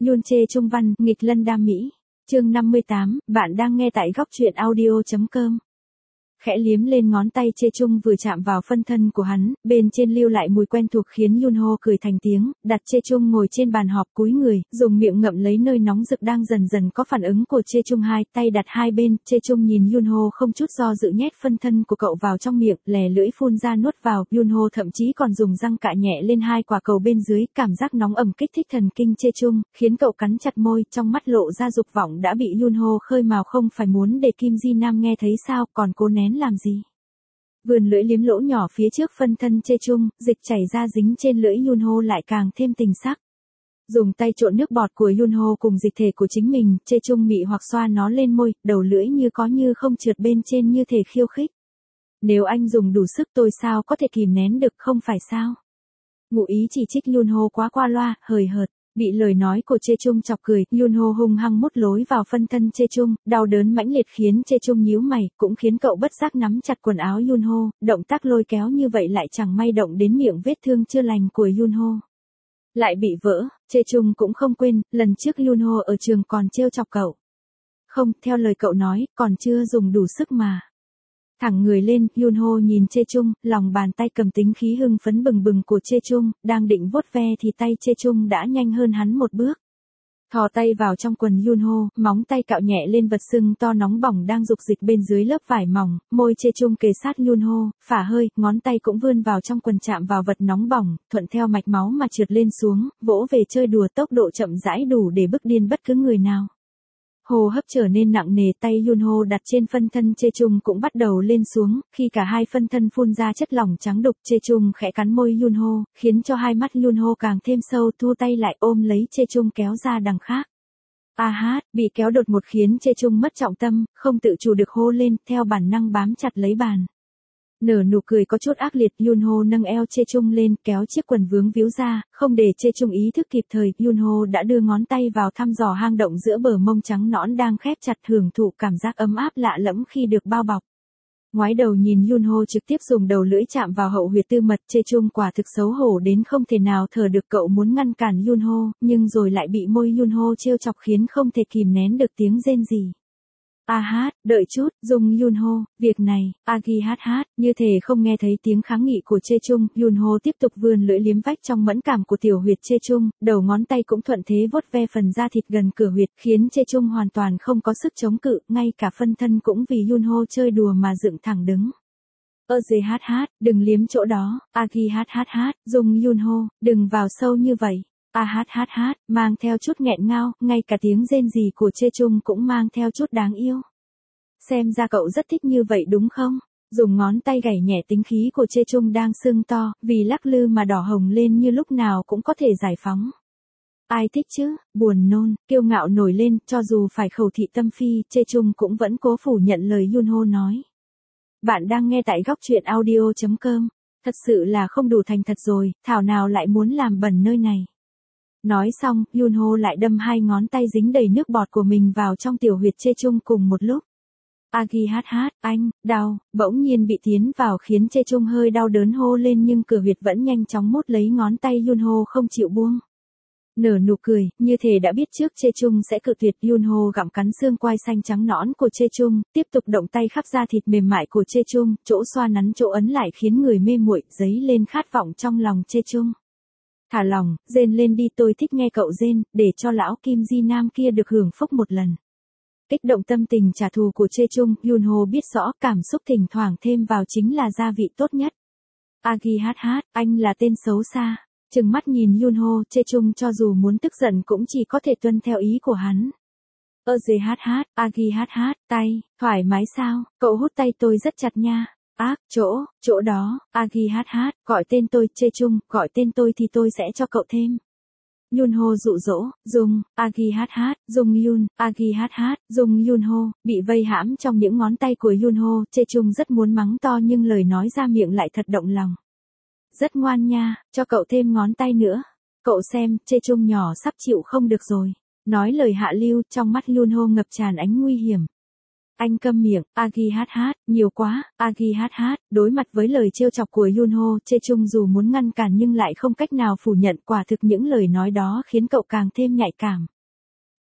Yoon Chae Chung văn, nghịch lân đam mỹ. Chương 58, bạn đang nghe tại góc truyện audio.com. Khẽ liếm lên ngón tay Chae Chung vừa chạm vào phân thân của hắn, bên trên lưu lại mùi quen thuộc khiến Yoon Ho cười thành tiếng, đặt Chae Chung ngồi trên bàn họp cúi người, dùng miệng ngậm lấy nơi nóng rực đang dần dần có phản ứng của Chae Chung, hai tay đặt hai bên, Chae Chung nhìn Yoon Ho không chút do dự nhét phân thân của cậu vào trong miệng, lè lưỡi phun ra nuốt vào, Yoon Ho thậm chí còn dùng răng cạ nhẹ lên hai quả cầu bên dưới, cảm giác nóng ẩm kích thích thần kinh Chae Chung, khiến cậu cắn chặt môi, trong mắt lộ ra dục vọng đã bị Yoon Ho khơi mào, không phải muốn để Kim Ji Nam nghe thấy sao, còn cố nén làm gì. Vươn lưỡi liếm lỗ nhỏ phía trước phân thân Chae Chung, dịch chảy ra dính trên lưỡi Yoon Ho lại càng thêm tình sắc. Dùng tay trộn nước bọt của Yoon Ho cùng dịch thể của chính mình, Chae Chung mị hoặc xoa nó lên môi, đầu lưỡi như có như không trượt bên trên như thể khiêu khích. Nếu anh dùng đủ sức tôi sao có thể kìm nén được, không phải sao? Ngụ ý chỉ trích Yoon Ho quá qua loa, hời hợt. Bị lời nói của Chae Chung chọc cười, Yoon Ho hung hăng mút lối vào phân thân Chae Chung, đau đớn mãnh liệt khiến Chae Chung nhíu mày, cũng khiến cậu bất giác nắm chặt quần áo Yoon Ho, động tác lôi kéo như vậy lại chẳng may động đến miệng vết thương chưa lành của Yoon Ho. Lại bị vỡ, Chae Chung cũng không quên, lần trước Yoon Ho ở trường còn trêu chọc cậu. Không, theo lời cậu nói, còn chưa dùng đủ sức mà. Thẳng người lên, Yoon Ho nhìn Chae Chung, lòng bàn tay cầm tính khí hưng phấn bừng bừng của Chae Chung, đang định vuốt ve thì tay Chae Chung đã nhanh hơn hắn một bước. Thò tay vào trong quần Yoon Ho, móng tay cạo nhẹ lên vật sưng to nóng bỏng đang dục dịch bên dưới lớp vải mỏng, môi Chae Chung kề sát Yoon Ho, phả hơi, ngón tay cũng vươn vào trong quần chạm vào vật nóng bỏng, thuận theo mạch máu mà trượt lên xuống, vỗ về chơi đùa tốc độ chậm rãi đủ để bức điên bất cứ người nào. Hô hấp trở nên nặng nề, tay Yoon Ho đặt trên phân thân Chae Chung cũng bắt đầu lên xuống, khi cả hai phân thân phun ra chất lỏng trắng đục, Chae Chung khẽ cắn môi Yoon Ho, khiến cho hai mắt Yoon Ho càng thêm sâu, thu tay lại ôm lấy Chae Chung kéo ra đằng khác. Bị kéo đột một khiến Chae Chung mất trọng tâm, không tự chủ được hô lên, theo bản năng bám chặt lấy bàn. Nở nụ cười có chút ác liệt, Yoon Ho nâng eo Chae Chung lên, kéo chiếc quần vướng víu ra, không để Chae Chung ý thức kịp thời, Yoon Ho đã đưa ngón tay vào thăm dò hang động giữa bờ mông trắng nõn đang khép chặt, hưởng thụ cảm giác ấm áp lạ lẫm khi được bao bọc. Ngoái đầu nhìn Yoon Ho trực tiếp dùng đầu lưỡi chạm vào hậu huyệt tư mật, Chae Chung quả thực xấu hổ đến không thể nào thở được, cậu muốn ngăn cản Yoon Ho, nhưng rồi lại bị môi Yoon Ho trêu chọc khiến không thể kìm nén được tiếng rên rỉ. Đợi chút, dùng Yoon Ho, việc này, như thể không nghe thấy tiếng kháng nghị của Chae Chung, Yoon Ho tiếp tục vươn lưỡi liếm vách trong mẫn cảm của tiểu huyệt Chae Chung, đầu ngón tay cũng thuận thế vuốt ve phần da thịt gần cửa huyệt, khiến Chae Chung hoàn toàn không có sức chống cự, ngay cả phân thân cũng vì Yoon Ho chơi đùa mà dựng thẳng đứng. Đừng liếm chỗ đó, dùng Yoon Ho, đừng vào sâu như vậy. Mang theo chút nghẹn ngào, ngay cả tiếng rên rỉ của Chae Chung cũng mang theo chút đáng yêu. Xem ra cậu rất thích như vậy đúng không? Dùng ngón tay gảy nhẹ tính khí của Chae Chung đang sưng to, vì lắc lư mà đỏ hồng lên như lúc nào cũng có thể giải phóng. Ai thích chứ, buồn nôn, kiêu ngạo nổi lên, cho dù phải khẩu thị tâm phi, Chae Chung cũng vẫn cố phủ nhận lời Yoon Ho nói. Bạn đang nghe tại góc truyện audio.com. Thật sự là không đủ thành thật rồi, thảo nào lại muốn làm bẩn nơi này. Nói xong, Yoon Ho lại đâm hai ngón tay dính đầy nước bọt của mình vào trong tiểu huyệt Chae Chung cùng một lúc. Anh, đau, bỗng nhiên bị tiến vào khiến Chae Chung hơi đau đớn hô lên, nhưng cửa huyệt vẫn nhanh chóng mút lấy ngón tay Yoon Ho không chịu buông. Nở nụ cười, như thể đã biết trước Chae Chung sẽ cự tuyệt, Yoon Ho gặm cắn xương quai xanh trắng nõn của Chae Chung, tiếp tục động tay khắp da thịt mềm mại của Chae Chung, chỗ xoa nắn chỗ ấn lại khiến người mê muội, dấy lên khát vọng trong lòng Chae Chung. Thả lòng, rên lên đi, tôi thích nghe cậu rên, để cho lão Kim Ji Nam kia được hưởng phúc một lần. Kích động tâm tình trả thù của Chae Chung, Yoon Ho biết rõ cảm xúc thỉnh thoảng thêm vào chính là gia vị tốt nhất. Anh là tên xấu xa. Trừng mắt nhìn Yoon Ho, Chae Chung cho dù muốn tức giận cũng chỉ có thể tuân theo ý của hắn. Tay, thoải mái sao, cậu hút tay tôi rất chặt nha. Chỗ đó, gọi tên tôi, Chae Chung, gọi tên tôi thì tôi sẽ cho cậu thêm. Yoon Ho dụ dỗ, dùng Yoon Ho, bị vây hãm trong những ngón tay của Yoon Ho, Chae Chung rất muốn mắng to nhưng lời nói ra miệng lại thật động lòng. Rất ngoan nha, cho cậu thêm ngón tay nữa. Cậu xem, Chae Chung nhỏ sắp chịu không được rồi. Nói lời hạ lưu, trong mắt Yoon Ho ngập tràn ánh nguy hiểm. Anh câm miệng, nhiều quá, đối mặt với lời trêu chọc của Yoon Ho, Chae Chung dù muốn ngăn cản nhưng lại không cách nào phủ nhận, quả thực những lời nói đó khiến cậu càng thêm nhạy cảm.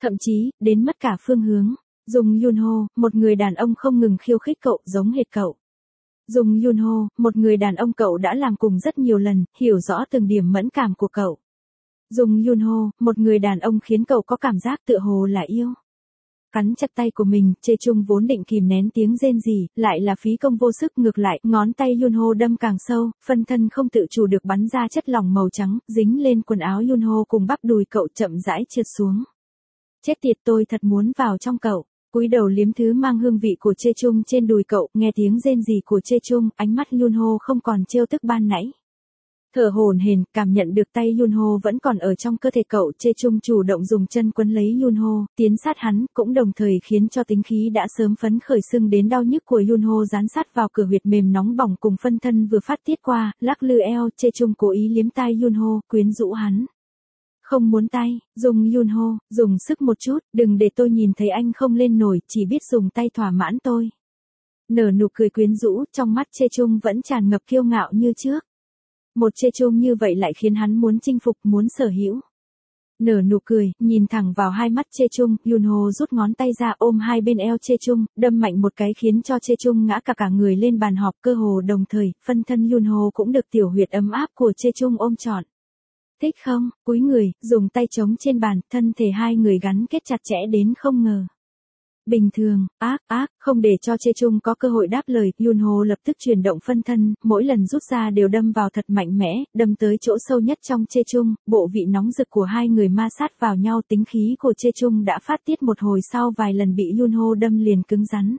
Thậm chí, đến mất cả phương hướng. Dung Yunho, một người đàn ông không ngừng khiêu khích cậu giống hệt cậu. Dung Yunho, một người đàn ông cậu đã làm cùng rất nhiều lần, hiểu rõ từng điểm mẫn cảm của cậu. Dung Yunho, một người đàn ông khiến cậu có cảm giác tựa hồ là yêu. Cắn chặt tay của mình, Chê Chung vốn định kìm nén tiếng rên rỉ, lại là phí công vô sức, ngược lại, ngón tay Yunho đâm càng sâu, phân thân không tự chủ được bắn ra chất lỏng màu trắng, dính lên quần áo Yunho cùng bắp đùi cậu chậm rãi trượt xuống. Chết tiệt, tôi thật muốn vào trong cậu. Cúi đầu liếm thứ mang hương vị của Chê Chung trên đùi cậu, nghe tiếng rên rỉ của Chê Chung, ánh mắt Yunho không còn trêu tức ban nãy. Thở hổn hển, cảm nhận được tay Yunho vẫn còn ở trong cơ thể cậu, Chê Chung chủ động dùng chân quấn lấy Yunho, tiến sát hắn, cũng đồng thời khiến cho tính khí đã sớm phấn khởi sưng đến đau nhức của Yunho dán sát vào cửa huyệt mềm nóng bỏng cùng phân thân vừa phát tiết qua, lắc lư eo, Chê Chung cố ý liếm tai Yunho, quyến rũ hắn. Không muốn tay, dùng Yunho, dùng sức một chút, đừng để tôi nhìn thấy anh không lên nổi, chỉ biết dùng tay thỏa mãn tôi. Nở nụ cười quyến rũ, trong mắt Chê Chung vẫn tràn ngập kiêu ngạo như trước. Một Chê Chung như vậy lại khiến hắn muốn chinh phục, muốn sở hữu. Nở nụ cười, nhìn thẳng vào hai mắt Chê Chung, Yunho rút ngón tay ra ôm hai bên eo Chê Chung, đâm mạnh một cái khiến cho Chê Chung ngã cả người lên bàn họp, cơ hồ đồng thời, phân thân Yunho cũng được tiểu huyệt ấm áp của Chê Chung ôm trọn. Thích không? Cúi người, dùng tay chống trên bàn, thân thể hai người gắn kết chặt chẽ đến không ngờ. Bình thường, không để cho Chê Chung có cơ hội đáp lời, Yunho lập tức chuyển động phân thân, mỗi lần rút ra đều đâm vào thật mạnh mẽ, đâm tới chỗ sâu nhất trong Chê Chung, bộ vị nóng rực của hai người ma sát vào nhau, tính khí của Chê Chung đã phát tiết một hồi sau vài lần bị Yunho đâm liền cứng rắn.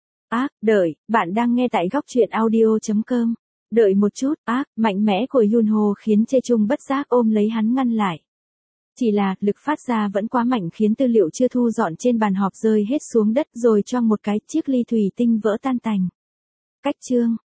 Đợi, bạn đang nghe tại góc truyện audio.com. Đợi một chút, mạnh mẽ của Yunho khiến Chê Chung bất giác ôm lấy hắn ngăn lại. Chỉ là, lực phát ra vẫn quá mạnh khiến tư liệu chưa thu dọn trên bàn họp rơi hết xuống đất rồi choang một cái, chiếc ly thủy tinh vỡ tan tành. Cách chương,